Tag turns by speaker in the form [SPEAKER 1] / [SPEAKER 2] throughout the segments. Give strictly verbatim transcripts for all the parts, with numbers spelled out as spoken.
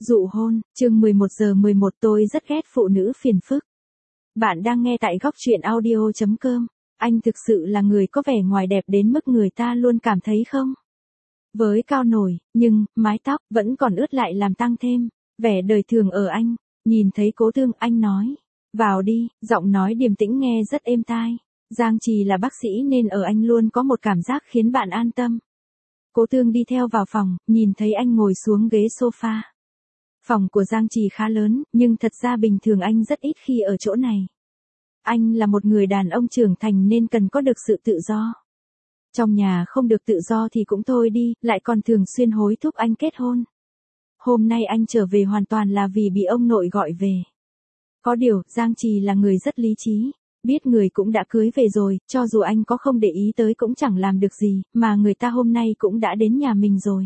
[SPEAKER 1] Dụ hôn, chương mười một giờ mười một tôi rất ghét phụ nữ phiền phức. Bạn đang nghe tại góc truyện audio chấm com. Anh thực sự là người có vẻ ngoài đẹp đến mức người ta luôn cảm thấy không? Với cao nổi, nhưng, mái tóc vẫn còn ướt lại làm tăng thêm vẻ đời thường ở anh. Nhìn thấy Cố Thương, anh nói, vào đi, giọng nói điềm tĩnh nghe rất êm tai. Giang Trì là bác sĩ nên ở anh luôn có một cảm giác khiến bạn an tâm. Cố Thương đi theo vào phòng, nhìn thấy anh ngồi xuống ghế sofa. Phòng của Giang Trì khá lớn, nhưng thật ra bình thường anh rất ít khi ở chỗ này. Anh là một người đàn ông trưởng thành nên cần có được sự tự do. Trong nhà không được tự do thì cũng thôi đi, lại còn thường xuyên hối thúc anh kết hôn. Hôm nay anh trở về hoàn toàn là vì bị ông nội gọi về. Có điều, Giang Trì là người rất lý trí. Biết người cũng đã cưới về rồi, cho dù anh có không để ý tới cũng chẳng làm được gì, mà người ta hôm nay cũng đã đến nhà mình rồi.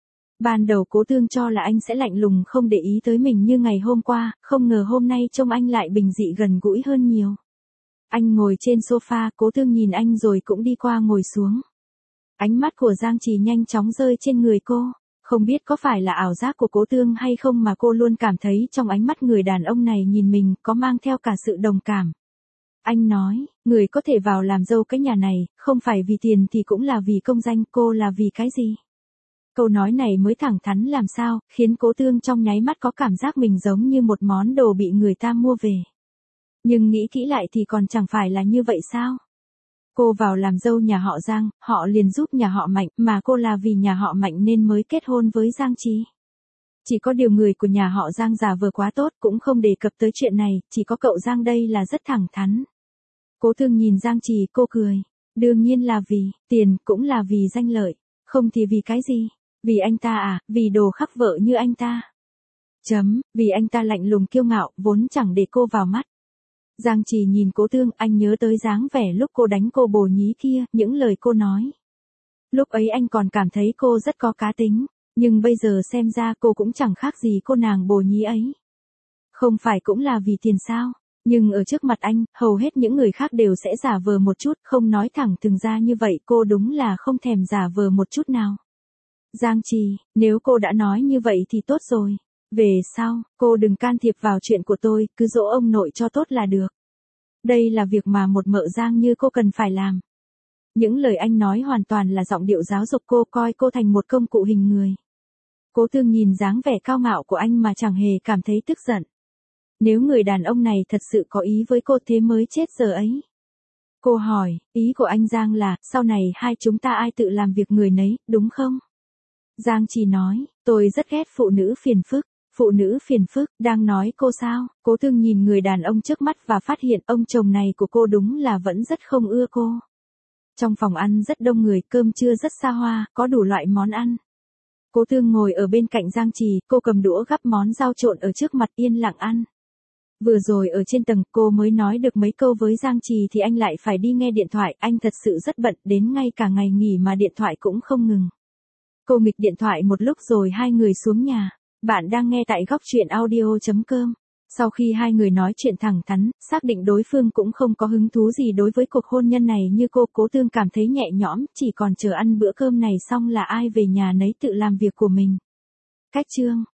[SPEAKER 1] Ban đầu Cố Thương cho là anh sẽ lạnh lùng không để ý tới mình như ngày hôm qua, không ngờ hôm nay trông anh lại bình dị gần gũi hơn nhiều. Anh ngồi trên sofa, Cố Thương nhìn anh rồi cũng đi qua ngồi xuống. Ánh mắt của Giang Trì nhanh chóng rơi trên người cô. Không biết có phải là ảo giác của Cố Thương hay không mà cô luôn cảm thấy trong ánh mắt người đàn ông này nhìn mình có mang theo cả sự đồng cảm. Anh nói, người có thể vào làm dâu cái nhà này, không phải vì tiền thì cũng là vì công danh, cô là vì cái gì? Câu nói này mới thẳng thắn làm sao, khiến Cố Thương trong nháy mắt có cảm giác mình giống như một món đồ bị người ta mua về. Nhưng nghĩ kỹ lại thì còn chẳng phải là như vậy sao? Cô vào làm dâu nhà họ Giang, họ liền giúp nhà họ Mạnh, mà cô là vì nhà họ Mạnh nên mới kết hôn với Giang Trì. Chỉ có điều người của nhà họ Giang giả vờ quá tốt cũng không đề cập tới chuyện này, chỉ có cậu Giang đây là rất thẳng thắn. Cố Thương nhìn Giang Trì, cô cười. Đương nhiên là vì tiền, cũng là vì danh lợi. Không thì vì cái gì? Vì anh ta à, vì đồ khắc vợ như anh ta. Chấm, vì anh ta lạnh lùng kiêu ngạo, vốn chẳng để cô vào mắt. Giang Trì nhìn Cố Thương, anh nhớ tới dáng vẻ lúc cô đánh cô bồ nhí kia, những lời cô nói. Lúc ấy anh còn cảm thấy cô rất có cá tính, nhưng bây giờ xem ra cô cũng chẳng khác gì cô nàng bồ nhí ấy. Không phải cũng là vì tiền sao? Nhưng ở trước mặt anh, hầu hết những người khác đều sẽ giả vờ một chút, không nói thẳng thừng ra như vậy, cô đúng là không thèm giả vờ một chút nào. Giang Trì, nếu cô đã nói như vậy thì tốt rồi. Về sau, cô đừng can thiệp vào chuyện của tôi, cứ dỗ ông nội cho tốt là được. Đây là việc mà một mợ Giang như cô cần phải làm. Những lời anh nói hoàn toàn là giọng điệu giáo dục cô, coi cô thành một công cụ hình người. Cố Thương nhìn dáng vẻ cao ngạo của anh mà chẳng hề cảm thấy tức giận. Nếu người đàn ông này thật sự có ý với cô thế mới chết giờ ấy. Cô hỏi, ý của anh Giang là, sau này hai chúng ta ai tự làm việc người nấy, đúng không? Giang Trì nói, tôi rất ghét phụ nữ phiền phức. Phụ nữ phiền phức, đang nói cô sao? Cố Thương nhìn người đàn ông trước mắt và phát hiện ông chồng này của cô đúng là vẫn rất không ưa cô. Trong phòng ăn rất đông người, cơm trưa rất xa hoa, có đủ loại món ăn. Cố Thương ngồi ở bên cạnh Giang Trì, cô cầm đũa gắp món rau trộn ở trước mặt yên lặng ăn. Vừa rồi ở trên tầng cô mới nói được mấy câu với Giang Trì thì anh lại phải đi nghe điện thoại, anh thật sự rất bận, đến ngay cả ngày nghỉ mà điện thoại cũng không ngừng. Cô nghịch điện thoại một lúc rồi hai người xuống nhà. Bạn đang nghe tại góc truyện audio chấm com. Sau khi hai người nói chuyện thẳng thắn, xác định đối phương cũng không có hứng thú gì đối với cuộc hôn nhân này như cô, Cố Thương cảm thấy nhẹ nhõm, chỉ còn chờ ăn bữa cơm này xong là ai về nhà nấy tự làm việc của mình. Cách chương